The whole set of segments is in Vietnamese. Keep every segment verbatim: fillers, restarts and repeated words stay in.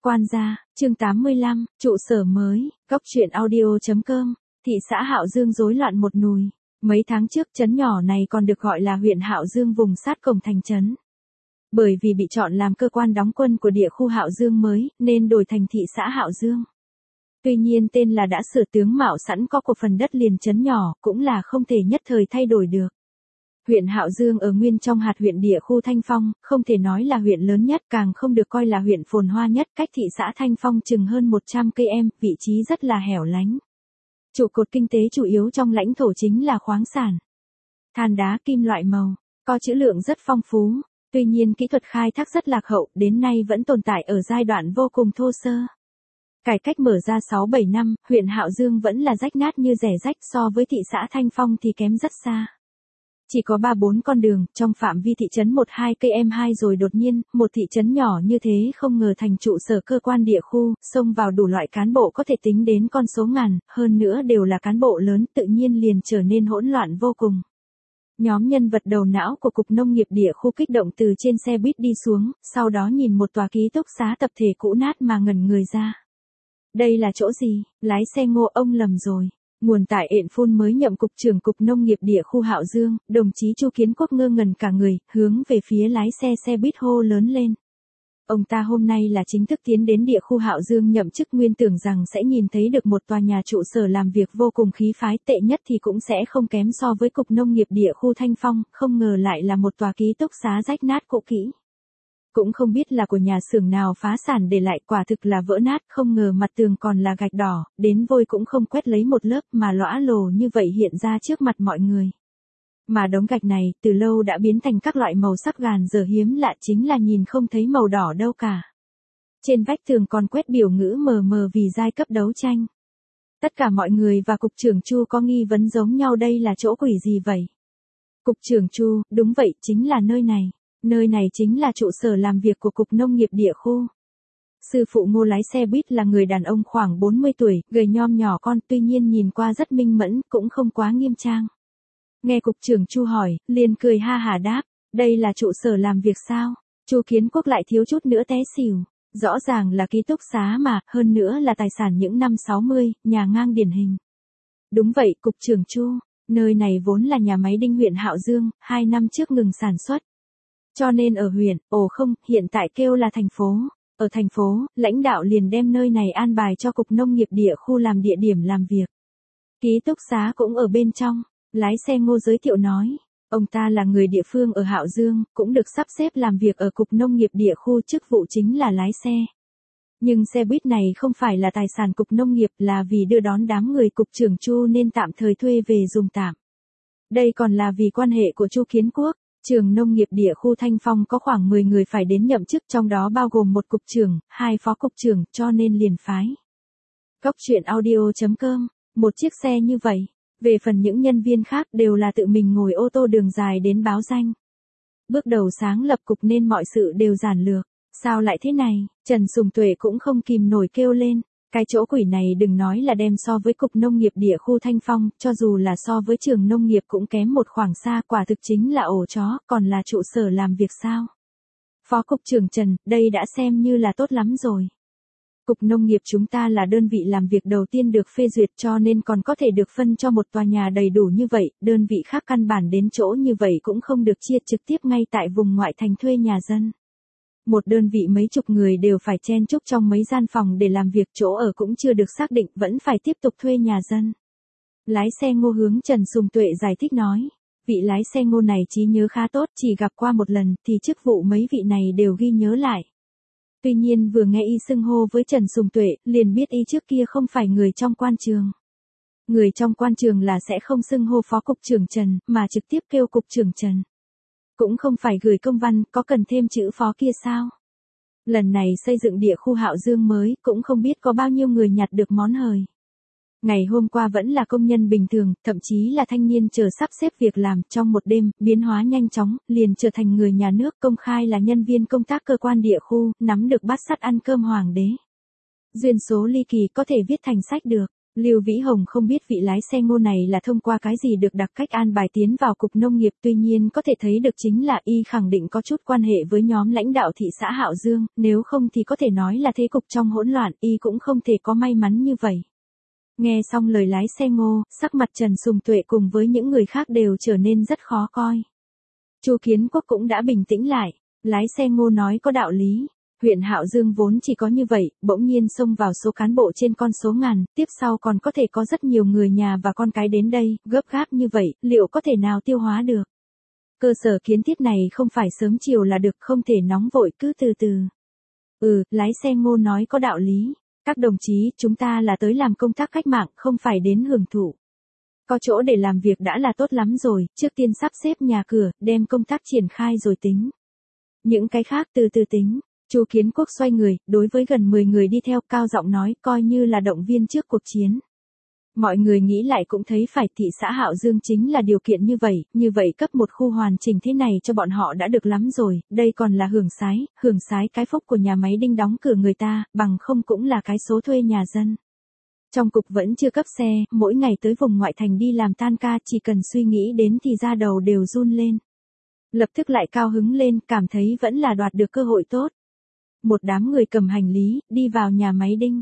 Quan gia, chương tám mươi lăm, trụ sở mới, góc truyện audio chấm com, thị xã Hạo Dương rối loạn một nùi. Mấy tháng trước trấn nhỏ này còn được gọi là huyện Hạo Dương vùng sát cổng thành trấn. Bởi vì bị chọn làm cơ quan đóng quân của địa khu Hạo Dương mới, nên đổi thành thị xã Hạo Dương. Tuy nhiên tên là đã sửa tướng mạo sẵn có của phần đất liền trấn nhỏ, cũng là không thể nhất thời thay đổi được. Huyện Hạo Dương ở nguyên trong hạt huyện địa khu Thanh Phong, không thể nói là huyện lớn nhất, càng không được coi là huyện phồn hoa nhất, cách thị xã Thanh Phong chừng hơn một trăm cây em, vị trí rất là hẻo lánh. Trụ cột kinh tế chủ yếu trong lãnh thổ chính là khoáng sản, than đá kim loại màu, có trữ lượng rất phong phú. Tuy nhiên kỹ thuật khai thác rất lạc hậu, đến nay vẫn tồn tại ở giai đoạn vô cùng thô sơ. Cải cách mở ra sáu bảy năm, huyện Hạo Dương vẫn là rách nát như rẻ rách, so với thị xã Thanh Phong thì kém rất xa. Chỉ có ba bốn con đường, trong phạm vi thị trấn một hai cây em hai rồi đột nhiên, một thị trấn nhỏ như thế không ngờ thành trụ sở cơ quan địa khu, xông vào đủ loại cán bộ có thể tính đến con số ngàn, hơn nữa đều là cán bộ lớn, tự nhiên liền trở nên hỗn loạn vô cùng. Nhóm nhân vật đầu não của Cục Nông nghiệp địa khu kích động từ trên xe buýt đi xuống, sau đó nhìn một tòa ký túc xá tập thể cũ nát mà ngẩn người ra. Đây là chỗ gì? Lái xe Ngô ông lầm rồi. Nguồn tại ện phun mới nhậm cục trưởng Cục Nông nghiệp địa khu Hạo Dương, đồng chí Chu Kiến Quốc ngơ ngẩn cả người, hướng về phía lái xe xe buýt hô lớn lên. Ông ta hôm nay là chính thức tiến đến địa khu Hạo Dương nhậm chức, nguyên tưởng rằng sẽ nhìn thấy được một tòa nhà trụ sở làm việc vô cùng khí phái, tệ nhất thì cũng sẽ không kém so với Cục Nông nghiệp địa khu Thanh Phong, không ngờ lại là một tòa ký túc xá rách nát cũ kỹ. Cũng không biết là của nhà xưởng nào phá sản để lại, quả thực là vỡ nát, không ngờ mặt tường còn là gạch đỏ, đến vôi cũng không quét lấy một lớp mà lõa lồ như vậy hiện ra trước mặt mọi người. Mà đống gạch này, từ lâu đã biến thành các loại màu sắc gàn giờ hiếm lạ, chính là nhìn không thấy màu đỏ đâu cả. Trên vách tường còn quét biểu ngữ mờ mờ vì giai cấp đấu tranh. Tất cả mọi người và Cục trưởng Chu có nghi vấn giống nhau, đây là chỗ quỷ gì vậy? Cục trưởng Chu, đúng vậy, chính là nơi này. Nơi này chính là trụ sở làm việc của Cục Nông nghiệp địa khu. Sư phụ Ngô lái xe buýt là người đàn ông khoảng bốn mươi tuổi, gầy nhom nhỏ con, tuy nhiên nhìn qua rất minh mẫn, cũng không quá nghiêm trang. Nghe Cục trưởng Chu hỏi, liền cười ha hả đáp, đây là trụ sở làm việc sao? Chu Kiến Quốc lại thiếu chút nữa té xỉu. Rõ ràng là ký túc xá mà, hơn nữa là tài sản những năm sáu mươi, nhà ngang điển hình. Đúng vậy, Cục trưởng Chu, nơi này vốn là nhà máy đinh huyện Hạo Dương, hai năm trước ngừng sản xuất. Cho nên ở huyện, ồ không, hiện tại kêu là thành phố. Ở thành phố, lãnh đạo liền đem nơi này an bài cho Cục Nông nghiệp địa khu làm địa điểm làm việc. Ký túc xá cũng ở bên trong, lái xe Ngô giới thiệu nói. Ông ta là người địa phương ở Hạo Dương, cũng được sắp xếp làm việc ở Cục Nông nghiệp địa khu, chức vụ chính là lái xe. Nhưng xe buýt này không phải là tài sản Cục Nông nghiệp, là vì đưa đón đám người Cục trưởng Chu nên tạm thời thuê về dùng tạm. Đây còn là vì quan hệ của Chu Kiến Quốc. Trường Nông nghiệp địa khu Thanh Phong có khoảng mười người phải đến nhậm chức, trong đó bao gồm một cục trưởng, hai phó cục trưởng, cho nên liền phái. Góc truyện audio chấm com, một chiếc xe như vậy. Về phần những nhân viên khác đều là tự mình ngồi ô tô đường dài đến báo danh. Bước đầu sáng lập cục nên mọi sự đều giản lược. Sao lại thế này? Trần Sùng Tuệ cũng không kìm nổi kêu lên. Cái chỗ quỷ này đừng nói là đem so với Cục Nông nghiệp địa khu Thanh Phong, cho dù là so với trường nông nghiệp cũng kém một khoảng xa, quả thực chính là ổ chó, còn là trụ sở làm việc sao? Phó Cục trưởng Trần, đây đã xem như là tốt lắm rồi. Cục Nông nghiệp chúng ta là đơn vị làm việc đầu tiên được phê duyệt, cho nên còn có thể được phân cho một tòa nhà đầy đủ như vậy, đơn vị khác căn bản đến chỗ như vậy cũng không được chia trực tiếp ngay tại vùng ngoại thành thuê nhà dân. Một đơn vị mấy chục người đều phải chen chúc trong mấy gian phòng để làm việc, chỗ ở cũng chưa được xác định, vẫn phải tiếp tục thuê nhà dân. Lái xe Ngô hướng Trần Sùng Tuệ giải thích nói, vị lái xe Ngô này trí nhớ khá tốt, chỉ gặp qua một lần thì chức vụ mấy vị này đều ghi nhớ lại. Tuy nhiên vừa nghe y xưng hô với Trần Sùng Tuệ, liền biết y trước kia không phải người trong quan trường. Người trong quan trường là sẽ không xưng hô phó cục trưởng Trần, mà trực tiếp kêu cục trưởng Trần. Cũng không phải gửi công văn, có cần thêm chữ phó kia sao? Lần này xây dựng địa khu Hạo Dương mới, cũng không biết có bao nhiêu người nhặt được món hời. Ngày hôm qua vẫn là công nhân bình thường, thậm chí là thanh niên chờ sắp xếp việc làm, trong một đêm, biến hóa nhanh chóng, liền trở thành người nhà nước, công khai là nhân viên công tác cơ quan địa khu, nắm được bát sắt ăn cơm hoàng đế. Duyên số ly kỳ có thể viết thành sách được. Lưu Vĩ Hồng không biết vị lái xe Ngô này là thông qua cái gì được đặc cách an bài tiến vào cục nông nghiệp, tuy nhiên có thể thấy được chính là y khẳng định có chút quan hệ với nhóm lãnh đạo thị xã Hạo Dương, nếu không thì có thể nói là thế cục trong hỗn loạn, y cũng không thể có may mắn như vậy. Nghe xong lời lái xe Ngô, sắc mặt Trần Sùng Tuệ cùng với những người khác đều trở nên rất khó coi. Chu Kiến Quốc cũng đã bình tĩnh lại, lái xe Ngô nói có đạo lý. Huyện Hạo Dương vốn chỉ có như vậy, bỗng nhiên xông vào số cán bộ trên con số ngàn, tiếp sau còn có thể có rất nhiều người nhà và con cái đến đây, gấp gáp như vậy, liệu có thể nào tiêu hóa được? Cơ sở kiến thiết này không phải sớm chiều là được, không thể nóng vội, cứ từ từ. Ừ, lái xe Ngô nói có đạo lý. Các đồng chí, chúng ta là tới làm công tác cách mạng, không phải đến hưởng thụ. Có chỗ để làm việc đã là tốt lắm rồi, trước tiên sắp xếp nhà cửa, đem công tác triển khai rồi tính. Những cái khác từ từ tính. Chu Kiến Quốc xoay người, đối với gần mười người đi theo, cao giọng nói, coi như là động viên trước cuộc chiến. Mọi người nghĩ lại cũng thấy phải, thị xã Hạo Dương chính là điều kiện như vậy, như vậy cấp một khu hoàn chỉnh thế này cho bọn họ đã được lắm rồi, đây còn là hưởng sái, hưởng sái cái phúc của nhà máy đinh đóng cửa người ta, bằng không cũng là cái số thuê nhà dân. Trong cục vẫn chưa cấp xe, mỗi ngày tới vùng ngoại thành đi làm tan ca, chỉ cần suy nghĩ đến thì da đầu đều run lên. Lập tức lại cao hứng lên, cảm thấy vẫn là đoạt được cơ hội tốt. Một đám người cầm hành lý, đi vào nhà máy đinh.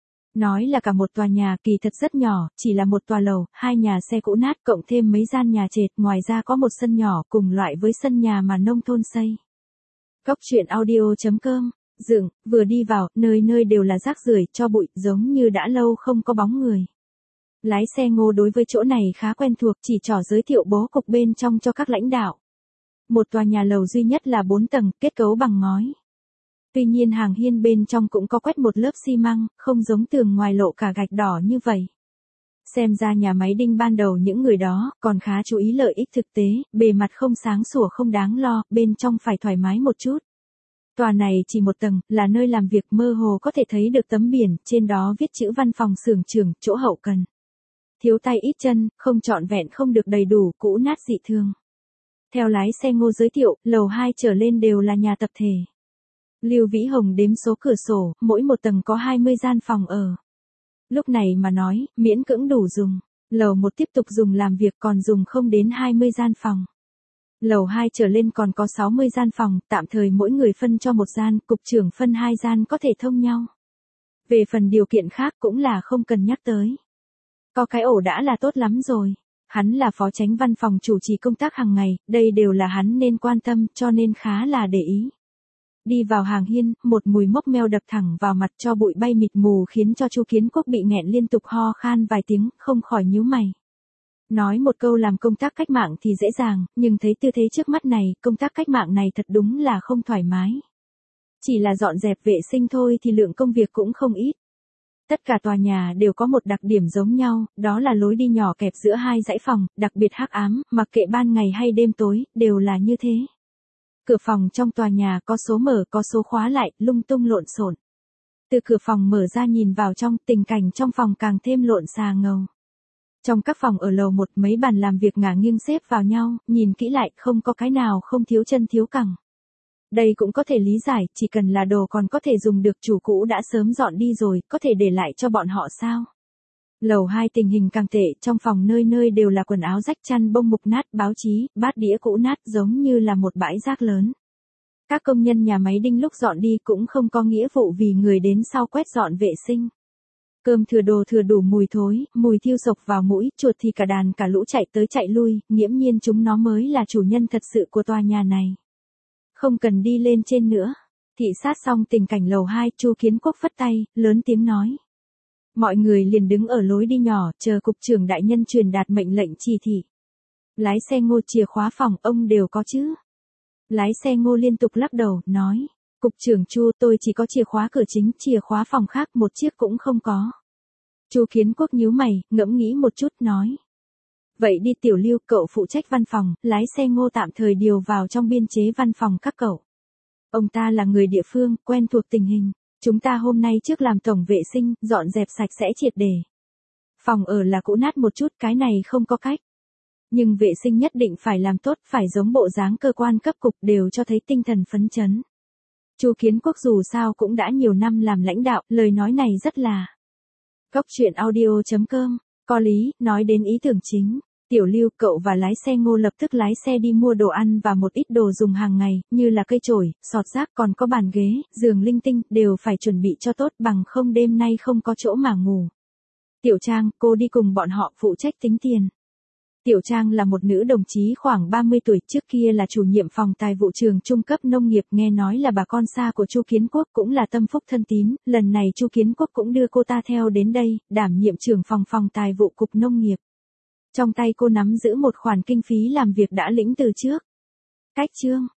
Nói là cả một tòa nhà, kỳ thật rất nhỏ, chỉ là một tòa lầu, hai nhà xe cũ nát, cộng thêm mấy gian nhà trệt, ngoài ra có một sân nhỏ, cùng loại với sân nhà mà nông thôn xây. Góc truyện audio chấm com, dựng, vừa đi vào, nơi nơi đều là rác rưởi, tro bụi, giống như đã lâu không có bóng người. Lái xe Ngô đối với chỗ này khá quen thuộc, chỉ trỏ giới thiệu bố cục bên trong cho các lãnh đạo. Một tòa nhà lầu duy nhất là bốn tầng, kết cấu bằng ngói. Tuy nhiên hàng hiên bên trong cũng có quét một lớp xi măng, không giống tường ngoài lộ cả gạch đỏ như vậy. Xem ra nhà máy đinh ban đầu những người đó còn khá chú ý lợi ích thực tế, bề mặt không sáng sủa không đáng lo, bên trong phải thoải mái một chút. Tòa này chỉ một tầng, là nơi làm việc, mơ hồ có thể thấy được tấm biển, trên đó viết chữ văn phòng xưởng trưởng, chỗ hậu cần. Thiếu tay ít chân, không trọn vẹn, không được đầy đủ, cũ nát dị thường. Theo lái xe Ngô giới thiệu, lầu hai trở lên đều là nhà tập thể. Lưu Vĩ Hồng đếm số cửa sổ, mỗi một tầng có hai mươi gian phòng ở. Lúc này mà nói, miễn cưỡng đủ dùng. Lầu một tiếp tục dùng làm việc, còn dùng không đến hai mươi gian phòng. Lầu hai trở lên còn có sáu mươi gian phòng, tạm thời mỗi người phân cho một gian, cục trưởng phân hai gian có thể thông nhau. Về phần điều kiện khác cũng là không cần nhắc tới. Có cái ổ đã là tốt lắm rồi. Hắn là phó chánh văn phòng chủ trì công tác hàng ngày, đây đều là hắn nên quan tâm, cho nên khá là để ý. Đi vào hàng hiên, một mùi mốc meo đập thẳng vào mặt, cho bụi bay mịt mù khiến cho Chu Kiến Quốc bị nghẹn liên tục ho khan vài tiếng, không khỏi nhíu mày. Nói một câu làm công tác cách mạng thì dễ dàng, nhưng thấy tư thế trước mắt này, công tác cách mạng này thật đúng là không thoải mái. Chỉ là dọn dẹp vệ sinh thôi thì lượng công việc cũng không ít. Tất cả tòa nhà đều có một đặc điểm giống nhau, đó là lối đi nhỏ kẹp giữa hai dãy phòng, đặc biệt hắc ám, mặc kệ ban ngày hay đêm tối, đều là như thế. Cửa phòng trong tòa nhà có số mở, có số khóa lại, lung tung lộn xộn. Từ cửa phòng mở ra nhìn vào trong, tình cảnh trong phòng càng thêm lộn xà ngầu. Trong các phòng ở lầu một, mấy bàn làm việc ngả nghiêng xếp vào nhau, nhìn kỹ lại, không có cái nào không thiếu chân thiếu cẳng. Đây cũng có thể lý giải, chỉ cần là đồ còn có thể dùng được, chủ cũ đã sớm dọn đi rồi, có thể để lại cho bọn họ sao? Lầu hai tình hình càng tệ, trong phòng nơi nơi đều là quần áo rách, chăn bông mục nát, báo chí, bát đĩa cũ nát, giống như là một bãi rác lớn. Các công nhân nhà máy đinh lúc dọn đi cũng không có nghĩa vụ vì người đến sau quét dọn vệ sinh. Cơm thừa đồ thừa đủ mùi thối, mùi thiêu sộc vào mũi, chuột thì cả đàn cả lũ chạy tới chạy lui, nghiễm nhiên chúng nó mới là chủ nhân thật sự của tòa nhà này. Không cần đi lên trên nữa. Thị sát xong tình cảnh lầu hai, Chu Kiến Quốc phất tay, lớn tiếng nói. Mọi người liền đứng ở lối đi nhỏ, chờ cục trưởng đại nhân truyền đạt mệnh lệnh chỉ thị. Lái xe Ngô, chìa khóa phòng ông đều có chứ? Lái xe Ngô liên tục lắc đầu, nói. Cục trưởng Chu, tôi chỉ có chìa khóa cửa chính, chìa khóa phòng khác một chiếc cũng không có. Chu Kiến Quốc nhíu mày, ngẫm nghĩ một chút, nói. Vậy đi Tiểu Lưu, cậu phụ trách văn phòng, lái xe Ngô tạm thời điều vào trong biên chế văn phòng các cậu. Ông ta là người địa phương, quen thuộc tình hình. Chúng ta hôm nay trước làm tổng vệ sinh, dọn dẹp sạch sẽ triệt để. Phòng ở là cũ nát một chút, cái này không có cách. Nhưng vệ sinh nhất định phải làm tốt, phải giống bộ dáng cơ quan cấp cục, đều cho thấy tinh thần phấn chấn. Chu Kiến Quốc dù sao cũng đã nhiều năm làm lãnh đạo, lời nói này rất là Cóc truyện audio chấm com, có lý, nói đến ý tưởng chính. Tiểu Lưu, cậu và lái xe Ngô lập tức lái xe đi mua đồ ăn và một ít đồ dùng hàng ngày, như là cây chổi, sọt rác, còn có bàn ghế, giường linh tinh, đều phải chuẩn bị cho tốt bằng không đêm nay không có chỗ mà ngủ. Tiểu Trang, cô đi cùng bọn họ phụ trách tính tiền. Tiểu Trang là một nữ đồng chí khoảng ba mươi tuổi, trước kia là chủ nhiệm phòng tài vụ trường trung cấp nông nghiệp, nghe nói là bà con xa của Chu Kiến Quốc, cũng là tâm phúc thân tín, lần này Chu Kiến Quốc cũng đưa cô ta theo đến đây, đảm nhiệm trưởng phòng phòng tài vụ cục nông nghiệp. Trong tay cô nắm giữ một khoản kinh phí làm việc đã lĩnh từ trước. Cách chương